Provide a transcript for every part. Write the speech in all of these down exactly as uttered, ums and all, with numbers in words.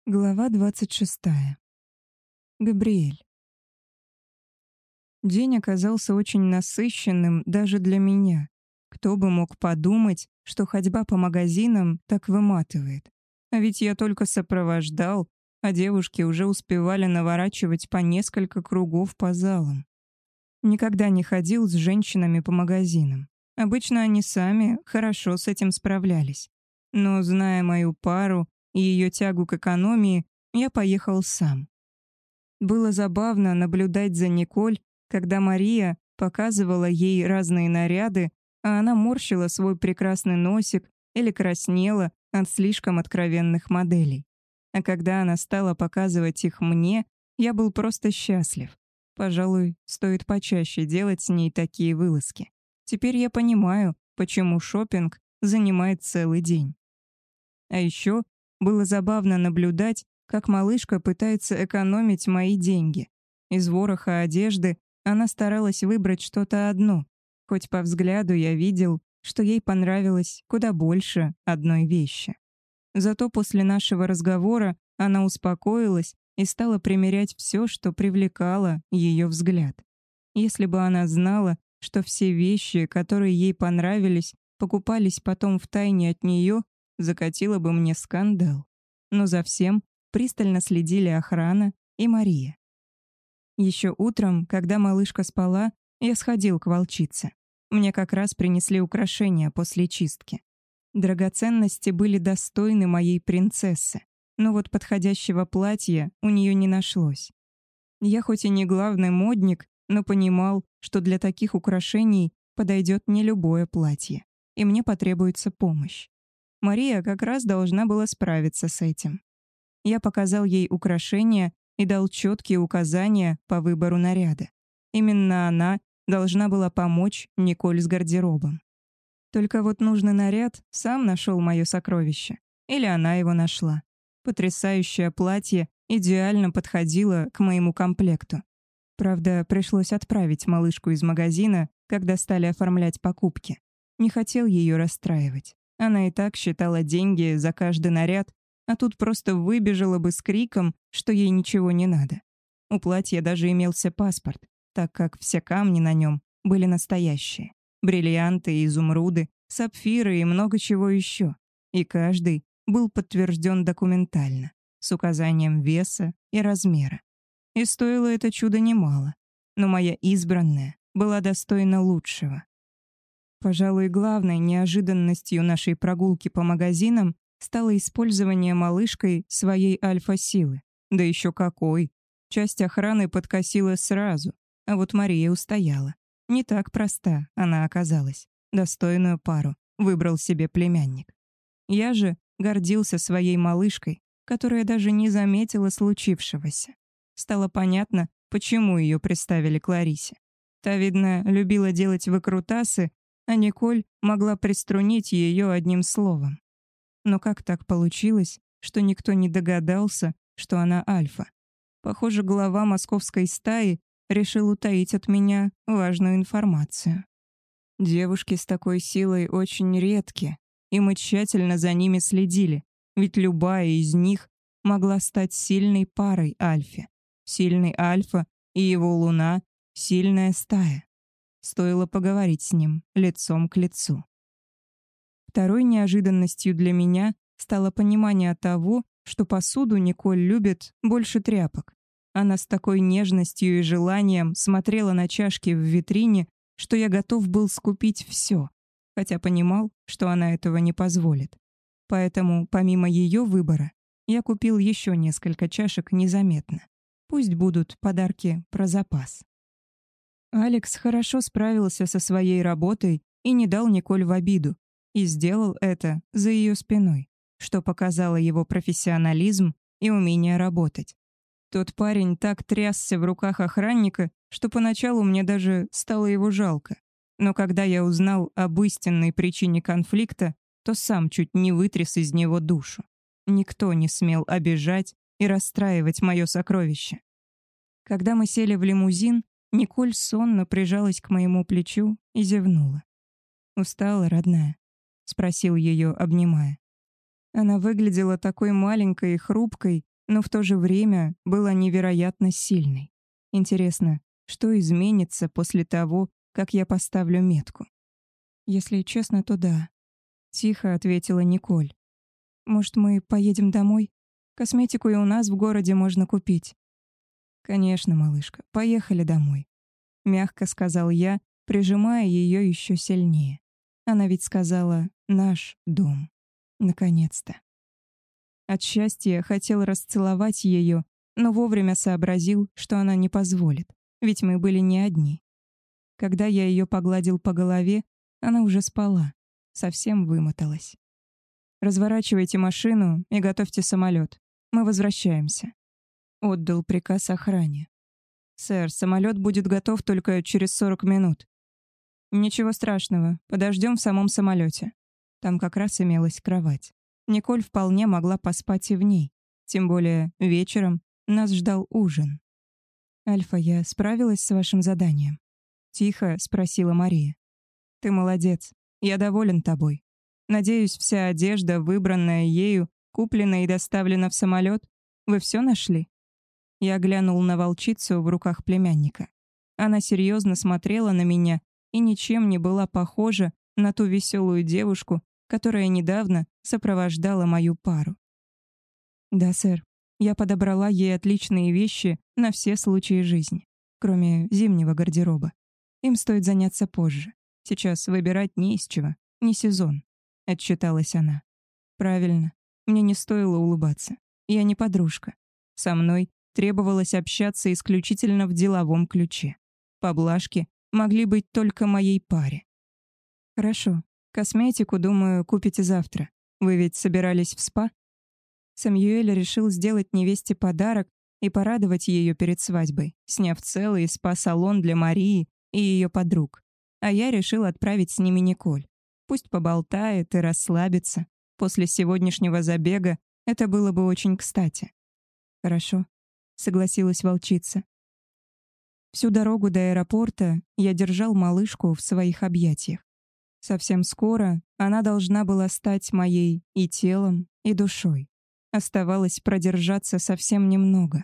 Глава двадцать шестая. Габриэль. День оказался очень насыщенным даже для меня. Кто бы мог подумать, что ходьба по магазинам так выматывает. А ведь я только сопровождал, а девушки уже успевали наворачивать по несколько кругов по залам. Никогда не ходил с женщинами по магазинам. Обычно они сами хорошо с этим справлялись. Но, зная мою пару и ее тягу к экономии, я поехал сам. Было забавно наблюдать за Николь, когда Мария показывала ей разные наряды, а она морщила свой прекрасный носик или краснела от слишком откровенных моделей. А когда она стала показывать их мне, я был просто счастлив. Пожалуй, стоит почаще делать с ней такие вылазки. Теперь я понимаю, почему шопинг занимает целый день. А еще было забавно наблюдать, как малышка пытается экономить мои деньги. Из вороха одежды она старалась выбрать что-то одно, хоть по взгляду я видел, что ей понравилось куда больше одной вещи. Зато после нашего разговора она успокоилась и стала примерять все, что привлекало ее взгляд. Если бы она знала, что все вещи, которые ей понравились, покупались потом втайне от нее, закатила бы мне скандал. Но за всем пристально следили охрана и Мария. Еще утром, когда малышка спала, я сходил к волчице. Мне как раз принесли украшения после чистки. Драгоценности были достойны моей принцессы, но вот подходящего платья у нее не нашлось. Я хоть и не главный модник, но понимал, что для таких украшений подойдет не любое платье, и мне потребуется помощь. Мария как раз должна была справиться с этим. Я показал ей украшения и дал четкие указания по выбору наряда. Именно она должна была помочь Николь с гардеробом. Только вот нужный наряд сам нашел мое сокровище. Или она его нашла. Потрясающее платье идеально подходило к моему комплекту. Правда, пришлось отправить малышку из магазина, когда стали оформлять покупки. Не хотел ее расстраивать. Она и так считала деньги за каждый наряд, а тут просто выбежала бы с криком, что ей ничего не надо. У платья даже имелся паспорт, так как все камни на нем были настоящие. Бриллианты, изумруды, сапфиры и много чего еще. И каждый был подтвержден документально, с указанием веса и размера. И стоило это чудо немало, но моя избранная была достойна лучшего. Пожалуй, главной неожиданностью нашей прогулки по магазинам стало использование малышкой своей альфа-силы. Да еще какой! Часть охраны подкосила сразу, а вот Мария устояла. Не так проста она оказалась. Достойную пару выбрал себе племянник. Я же гордился своей малышкой, которая даже не заметила случившегося. Стало понятно, почему ее представили Кларисе. Та, видно, любила делать выкрутасы, а Николь могла приструнить ее одним словом. Но как так получилось, что никто не догадался, что она альфа? Похоже, глава московской стаи решил утаить от меня важную информацию. Девушки с такой силой очень редки, и мы тщательно за ними следили, ведь любая из них могла стать сильной парой альфе. Сильный альфа и его луна — сильная стая. Стоило поговорить с ним лицом к лицу. Второй неожиданностью для меня стало понимание того, что посуду Николь любит больше тряпок. Она с такой нежностью и желанием смотрела на чашки в витрине, что я готов был скупить все, хотя понимал, что она этого не позволит. Поэтому, помимо ее выбора, я купил еще несколько чашек незаметно. Пусть будут подарки про запас. Алекс хорошо справился со своей работой и не дал Николь в обиду, и сделал это за ее спиной, что показало его профессионализм и умение работать. Тот парень так трясся в руках охранника, что поначалу мне даже стало его жалко. Но когда я узнал об истинной причине конфликта, то сам чуть не вытряс из него душу. Никто не смел обижать и расстраивать мое сокровище. Когда мы сели в лимузин, Николь сонно прижалась к моему плечу и зевнула. «Устала, родная?» — спросил ее, обнимая. Она выглядела такой маленькой и хрупкой, но в то же время была невероятно сильной. Интересно, что изменится после того, как я поставлю метку? Если честно, то да. Тихо ответила Николь. Может, мы поедем домой? Косметику и у нас в городе можно купить. Конечно, малышка, поехали домой. Мягко сказал я, прижимая ее еще сильнее. Она ведь сказала «наш дом». Наконец-то. От счастья хотел расцеловать ее, но вовремя сообразил, что она не позволит, ведь мы были не одни. Когда я ее погладил по голове, она уже спала, совсем вымоталась. «Разворачивайте машину и готовьте самолет. Мы возвращаемся», — отдал приказ охране. «Сэр, самолет будет готов только через сорок минут». «Ничего страшного, подождем в самом самолете». Там как раз имелась кровать. Николь вполне могла поспать и в ней. Тем более вечером нас ждал ужин. «Альфа, я справилась с вашим заданием?» — тихо спросила Мария. «Ты молодец. Я доволен тобой. Надеюсь, вся одежда, выбранная ею, куплена и доставлена в самолет. Вы все нашли?» Я глянул на волчицу в руках племянника. Она серьезно смотрела на меня и ничем не была похожа на ту веселую девушку, которая недавно сопровождала мою пару. «Да, сэр. Я подобрала ей отличные вещи на все случаи жизни, кроме зимнего гардероба. Им стоит заняться позже. Сейчас выбирать не из чего, не сезон», — отчиталась она. «Правильно. Мне не стоило улыбаться. Я не подружка. Со мной требовалось общаться исключительно в деловом ключе. Поблажки могли быть только моей паре». «Хорошо. Косметику, думаю, купите завтра. Вы ведь собирались в спа?» Самюэль решил сделать невесте подарок и порадовать ее перед свадьбой, сняв целый спа-салон для Марии и ее подруг. А я решил отправить с ними Николь. Пусть поболтает и расслабится. После сегодняшнего забега это было бы очень кстати. «Хорошо», — согласилась волчица. Всю дорогу до аэропорта я держал малышку в своих объятиях. Совсем скоро она должна была стать моей и телом, и душой. Оставалось продержаться совсем немного.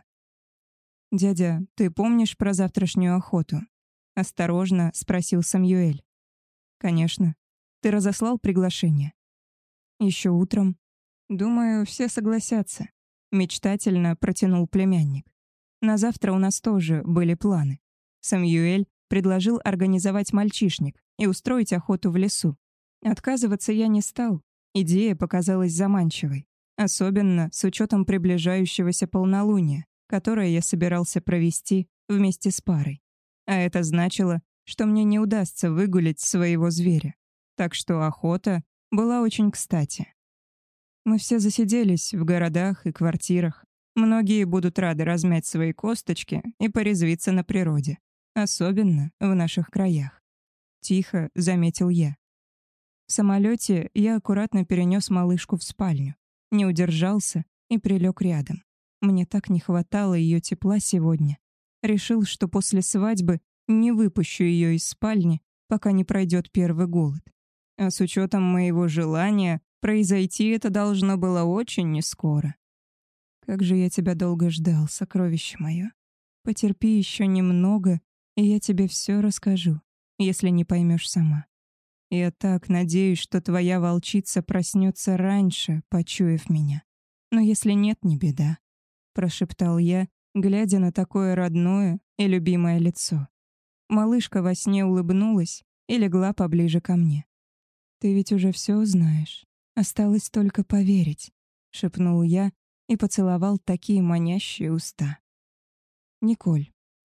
«Дядя, ты помнишь про завтрашнюю охоту?» — осторожно спросил Самюэль. «Конечно. Ты разослал приглашение?» «Еще утром. Думаю, все согласятся», — мечтательно протянул племянник. «На завтра у нас тоже были планы. Самюэль предложил организовать мальчишник и устроить охоту в лесу. Отказываться я не стал. Идея показалась заманчивой, особенно с учетом приближающегося полнолуния, которое я собирался провести вместе с парой. А это значило, что мне не удастся выгулять своего зверя. Так что охота была очень кстати. Мы все засиделись в городах и квартирах. Многие будут рады размять свои косточки и порезвиться на природе. Особенно в наших краях. Тихо заметил я. В самолете я аккуратно перенес малышку в спальню, не удержался и прилег рядом. Мне так не хватало ее тепла сегодня. Решил, что после свадьбы не выпущу ее из спальни, пока не пройдет первый голод. А с учетом моего желания, произойти это должно было очень нескоро. Как же я тебя долго ждал, сокровище мое. Потерпи еще немного, и я тебе все расскажу, если не поймешь сама. Я так надеюсь, что твоя волчица проснется раньше, почуяв меня. Но если нет, не беда, прошептал я, глядя на такое родное и любимое лицо. Малышка во сне улыбнулась и легла поближе ко мне. Ты ведь уже все знаешь. Осталось только поверить, шепнул я и поцеловал такие манящие уста. Николь.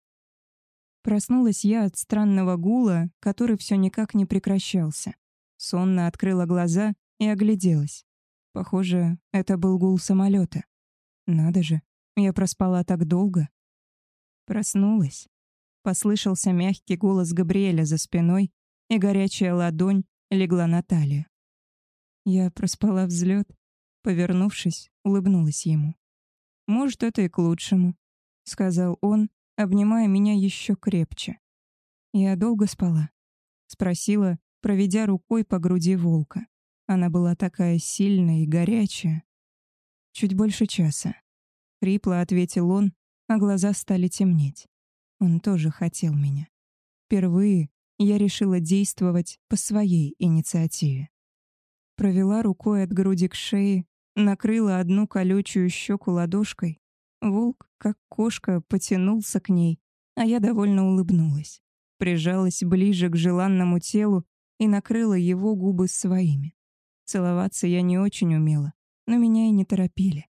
Проснулась я от странного гула, который все никак не прекращался. Сонно открыла глаза и огляделась. Похоже, это был гул самолета. Надо же, я проспала так долго. Проснулась. Послышался мягкий голос Габриэля за спиной, и горячая ладонь легла на талию. Я проспала взлет. Повернувшись, улыбнулась ему. «Может, это и к лучшему», — сказал он, обнимая меня еще крепче. «Я долго спала?» — спросила, проведя рукой по груди волка. Она была такая сильная и горячая. Чуть больше часа. — хрипло ответил он, а глаза стали темнеть. Он тоже хотел меня. Впервые я решила действовать по своей инициативе. Провела рукой от груди к шее, накрыла одну колючую щеку ладошкой. Волк, как кошка, потянулся к ней, а я довольно улыбнулась. Прижалась ближе к желанному телу и накрыла его губы своими. Целоваться я не очень умела, но меня и не торопили.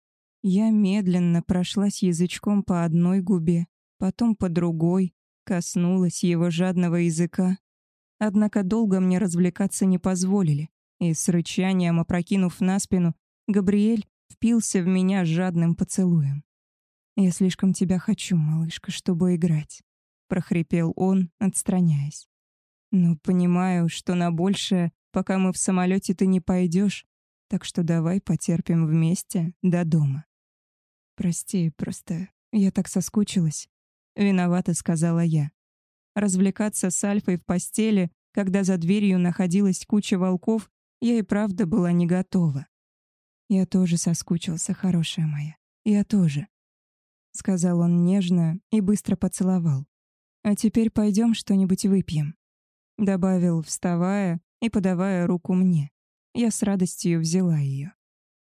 Я медленно прошлась язычком по одной губе, потом по другой, коснулась его жадного языка. Однако долго мне развлекаться не позволили, и с рычанием опрокинув на спину, Габриэль впился в меня жадным поцелуем. «Я слишком тебя хочу, малышка, чтобы играть», — прохрипел он, отстраняясь. «Но понимаю, что на большее, пока мы в самолете, ты не пойдешь, так что давай потерпим вместе до дома». «Прости, просто я так соскучилась», — виновата сказала я. Развлекаться с Альфой в постели, когда за дверью находилась куча волков, я и правда была не готова. «Я тоже соскучился, хорошая моя. Я тоже», — сказал он нежно и быстро поцеловал. «А теперь пойдем что-нибудь выпьем», — добавил, вставая и подавая руку мне. Я с радостью взяла ее.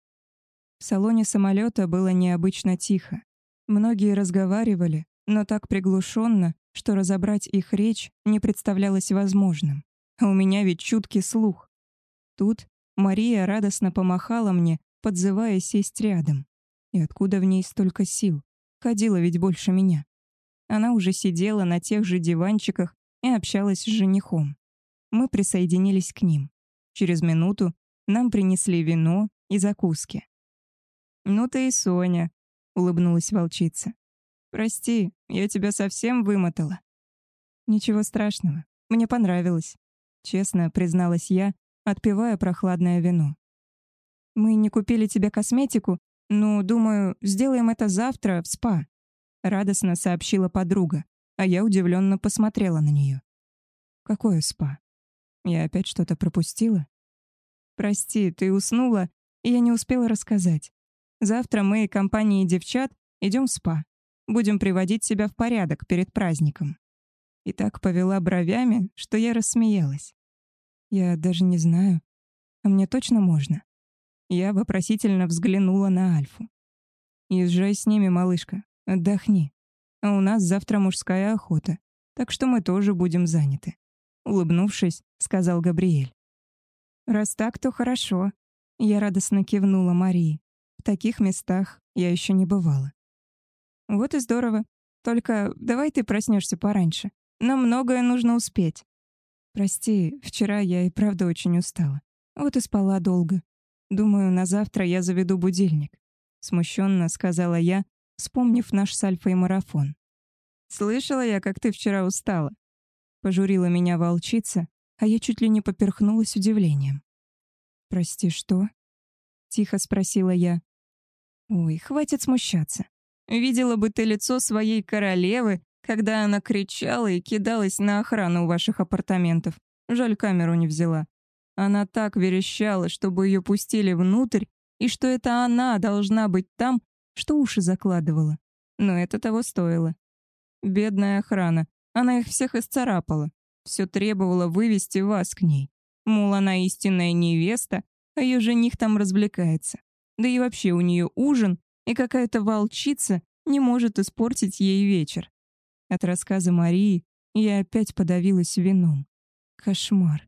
В салоне самолета было необычно тихо. Многие разговаривали, но так приглушенно, что разобрать их речь не представлялось возможным. А у меня ведь чуткий слух. Тут Мария радостно помахала мне, подзывая сесть рядом. И откуда в ней столько сил? Ходила ведь больше меня. Она уже сидела на тех же диванчиках и общалась с женихом. Мы присоединились к ним. Через минуту нам принесли вино и закуски. «Ну ты и Соня», — улыбнулась волчица. «Прости, я тебя совсем вымотала». «Ничего страшного, мне понравилось», — честно призналась я, отпивая прохладное вино. «Мы не купили тебе косметику, но, думаю, сделаем это завтра в спа», — радостно сообщила подруга, а я удивленно посмотрела на нее. «Какое спа? Я опять что-то пропустила?» «Прости, ты уснула, и я не успела рассказать. Завтра мы и компанией девчат идем в спа. Будем приводить себя в порядок перед праздником». И так повела бровями, что я рассмеялась. «Я даже не знаю. А мне точно можно?» Я вопросительно взглянула на Альфу. «Езжай с ними, малышка, отдохни. А у нас завтра мужская охота, так что мы тоже будем заняты», — улыбнувшись, сказал Габриэль. «Раз так, то хорошо», — я радостно кивнула Марии. В таких местах я еще не бывала. «Вот и здорово. Только давай ты проснешься пораньше. Нам многое нужно успеть». «Прости, вчера я и правда очень устала. Вот и спала долго. Думаю, на завтра я заведу будильник», — смущенно сказала я, вспомнив наш с Альфой марафон. «Слышала я, как ты вчера устала», — пожурила меня волчица, а я чуть ли не поперхнулась удивлением. «Прости, что?» — тихо спросила я. «Ой, хватит смущаться. Видела бы ты лицо своей королевы, когда она кричала и кидалась на охрану ваших апартаментов. Жаль, камеру не взяла. Она так верещала, чтобы ее пустили внутрь, и что это она должна быть там, что уши закладывала. Но это того стоило. Бедная охрана, она их всех исцарапала. Все требовала вывести вас к ней. Мол, она истинная невеста, а ее жених там развлекается. Да и вообще у нее ужин, и какая-то волчица не может испортить ей вечер. От рассказа Марии я опять подавилась вином. Кошмар.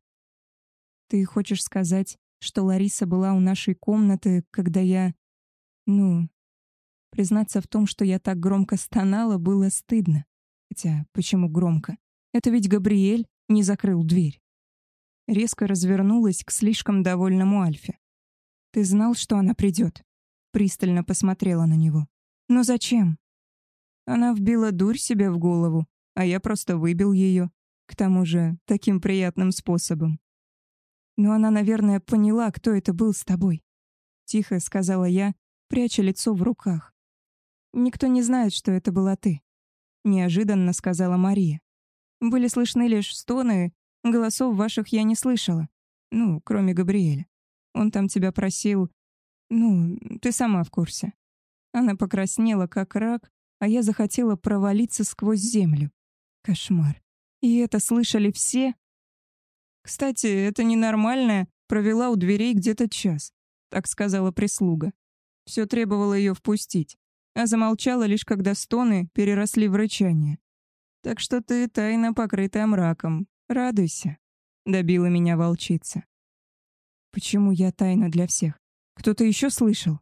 Ты хочешь сказать, что Лариса была у нашей комнаты, когда я... Ну... Признаться в том, что я так громко стонала, было стыдно. Хотя, почему громко? Это ведь Габриэль не закрыл дверь. Резко развернулась к слишком довольному Альфе. «Ты знал, что она придет?» Пристально посмотрела на него. «Но зачем?» Она вбила дурь себе в голову, а я просто выбил ее. К тому же, таким приятным способом. «Но она, наверное, поняла, кто это был с тобой», — тихо сказала я, пряча лицо в руках. «Никто не знает, что это была ты», — неожиданно сказала Мария. «Были слышны лишь стоны, голосов ваших я не слышала. Ну, кроме Габриэля. Он там тебя просил... Ну, ты сама в курсе». Она покраснела, как рак, а я захотела провалиться сквозь землю. Кошмар. И это слышали все? Кстати, это ненормальная провела у дверей где-то час, так сказала прислуга. Все требовало ее впустить, а замолчала лишь когда стоны переросли в рычание. Так что ты тайно покрытая мраком. Радуйся, добила меня волчица. Почему я тайна для всех? Кто-то еще слышал?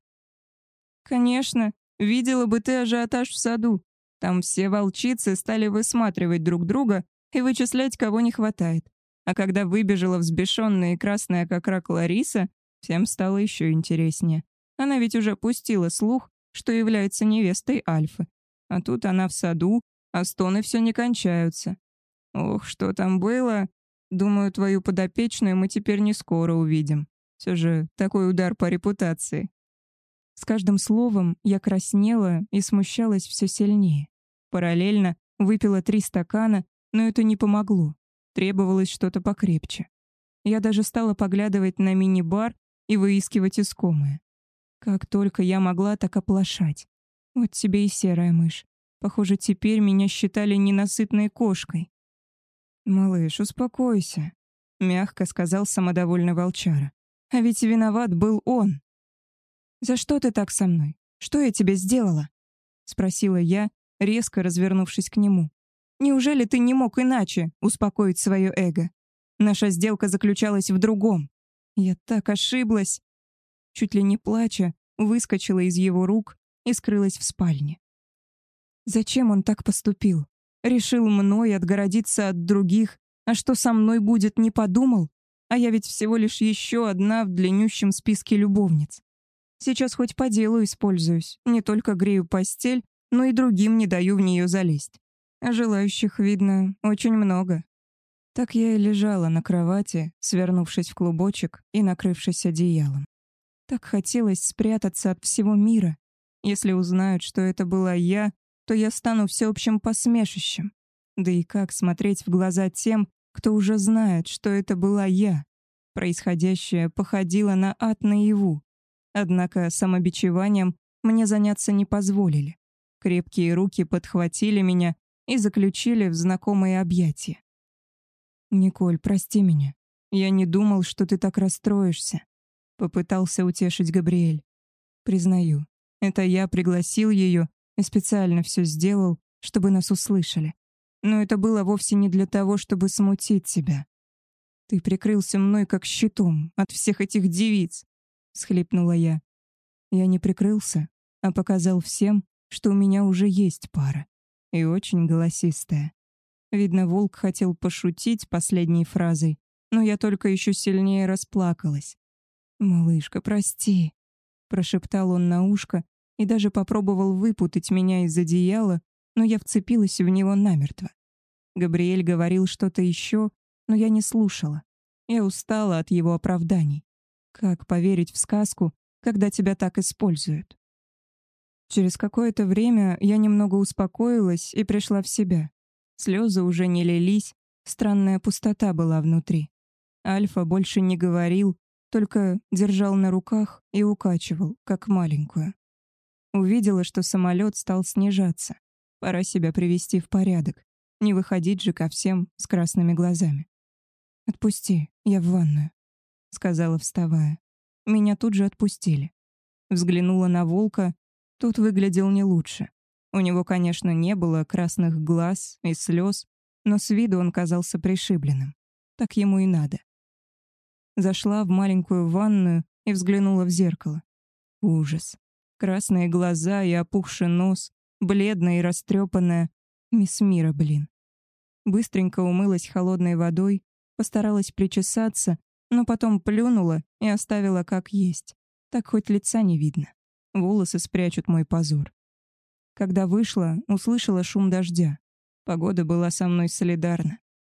Конечно, видела бы ты ажиотаж в саду. Там все волчицы стали высматривать друг друга и вычислять, кого не хватает. А когда выбежала взбешенная и красная как рак Лариса, всем стало еще интереснее. Она ведь уже пустила слух, что является невестой Альфы. А тут она в саду, а стоны все не кончаются. Ох, что там было. Думаю, твою подопечную мы теперь не скоро увидим. Все же такой удар по репутации. С каждым словом я краснела и смущалась все сильнее. Параллельно выпила три стакана, но это не помогло. Требовалось что-то покрепче. Я даже стала поглядывать на мини-бар и выискивать искомое. Как только я могла так оплошать. Вот тебе и серая мышь. Похоже, теперь меня считали ненасытной кошкой. «Малыш, успокойся», — мягко сказал самодовольный волчара. «А ведь виноват был он». «За что ты так со мной? Что я тебе сделала?» — спросила я, резко развернувшись к нему. «Неужели ты не мог иначе успокоить свое эго? Наша сделка заключалась в другом. Я так ошиблась!» Чуть ли не плача, выскочила из его рук и скрылась в спальне. Зачем он так поступил? Решил мной отгородиться от других, а что со мной будет, не подумал? А я ведь всего лишь еще одна в длиннющем списке любовниц. Сейчас хоть по делу используюсь, не только грею постель, но и другим не даю в нее залезть. А желающих, видно, очень много. Так я и лежала на кровати, свернувшись в клубочек и накрывшись одеялом. Так хотелось спрятаться от всего мира. Если узнают, что это была я, то я стану всеобщим посмешищем. Да и как смотреть в глаза тем, кто уже знает, что это была я? Происходящее походило на ад наяву. Однако самобичеванием мне заняться не позволили. Крепкие руки подхватили меня и заключили в знакомые объятия. «Николь, прости меня. Я не думал, что ты так расстроишься», — попытался утешить Габриэль. «Признаю, это я пригласил ее и специально все сделал, чтобы нас услышали. Но это было вовсе не для того, чтобы смутить тебя. Ты прикрылся мной как щитом от всех этих девиц», — всхлипнула я. «Я не прикрылся, а показал всем, что у меня уже есть пара. И очень голосистая». Видно, волк хотел пошутить последней фразой, но я только еще сильнее расплакалась. «Малышка, прости», — прошептал он на ушко и даже попробовал выпутать меня из одеяла, но я вцепилась в него намертво. Габриэль говорил что-то еще, но я не слушала. Я устала от его оправданий. Как поверить в сказку, когда тебя так используют? Через какое-то время я немного успокоилась и пришла в себя. Слезы уже не лились, странная пустота была внутри. Альфа больше не говорил, только держал на руках и укачивал, как маленькую. Увидела, что самолет стал снижаться. Пора себя привести в порядок. Не выходить же ко всем с красными глазами. «Отпусти, я в ванную», — сказала, вставая. Меня тут же отпустили. Взглянула на волка, тот выглядел не лучше. У него, конечно, не было красных глаз и слез, но с виду он казался пришибленным. Так ему и надо. Зашла в маленькую ванную и взглянула в зеркало. Ужас. Красные глаза и опухший нос, бледная и растрепанная. Мисс Мира, блин. Быстренько умылась холодной водой, постаралась причесаться, но потом плюнула и оставила как есть. Так хоть лица не видно. Волосы спрячут мой позор. Когда вышла, услышала шум дождя. Погода была со мной солидарна.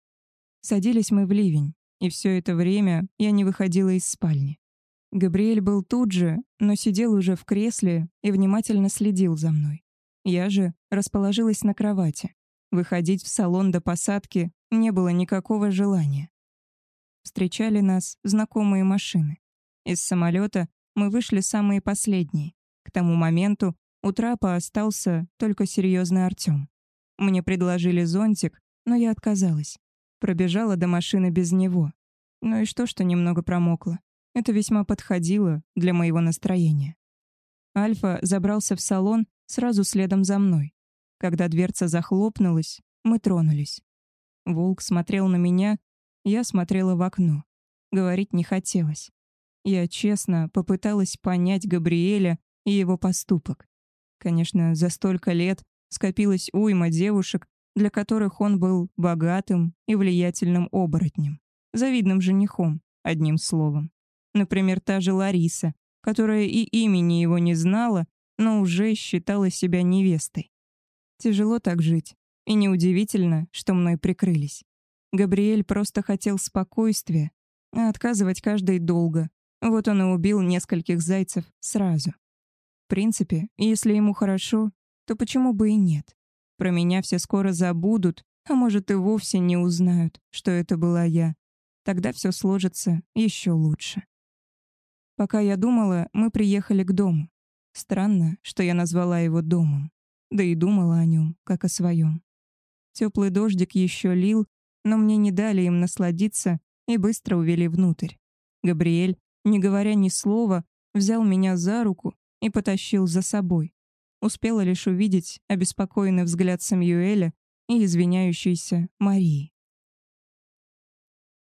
Садились мы в ливень, и все это время я не выходила из спальни. Габриэль был тут же, но сидел уже в кресле и внимательно следил за мной. Я же расположилась на кровати. Выходить в салон до посадки не было никакого желания. Встречали нас знакомые машины. Из самолета мы вышли самые последние. К тому моменту У трапа остался только серьезный Артём. Мне предложили зонтик, но я отказалась. Пробежала до машины без него. Ну и что, что немного промокла. Это весьма подходило для моего настроения. Альфа забрался в салон сразу следом за мной. Когда дверца захлопнулась, мы тронулись. Волк смотрел на меня, я смотрела в окно. Говорить не хотелось. Я честно попыталась понять Габриэля и его поступок. Конечно, за столько лет скопилась уйма девушек, для которых он был богатым и влиятельным оборотнем. Завидным женихом, одним словом. Например, та же Лариса, которая и имени его не знала, но уже считала себя невестой. Тяжело так жить, и неудивительно, что мной прикрылись. Габриэль просто хотел спокойствия, а отказывать каждый долго. Вот он и убил нескольких зайцев сразу. В принципе, если ему хорошо, то почему бы и нет? Про меня все скоро забудут, а может и вовсе не узнают, что это была я. Тогда все сложится еще лучше. Пока я думала, мы приехали к дому. Странно, что я назвала его домом. Да и думала о нем, как о своем. Теплый дождик еще лил, но мне не дали им насладиться и быстро увели внутрь. Габриэль, не говоря ни слова, взял меня за руку и потащил за собой. Успела лишь увидеть обеспокоенный взгляд Самюэля и извиняющейся Марии.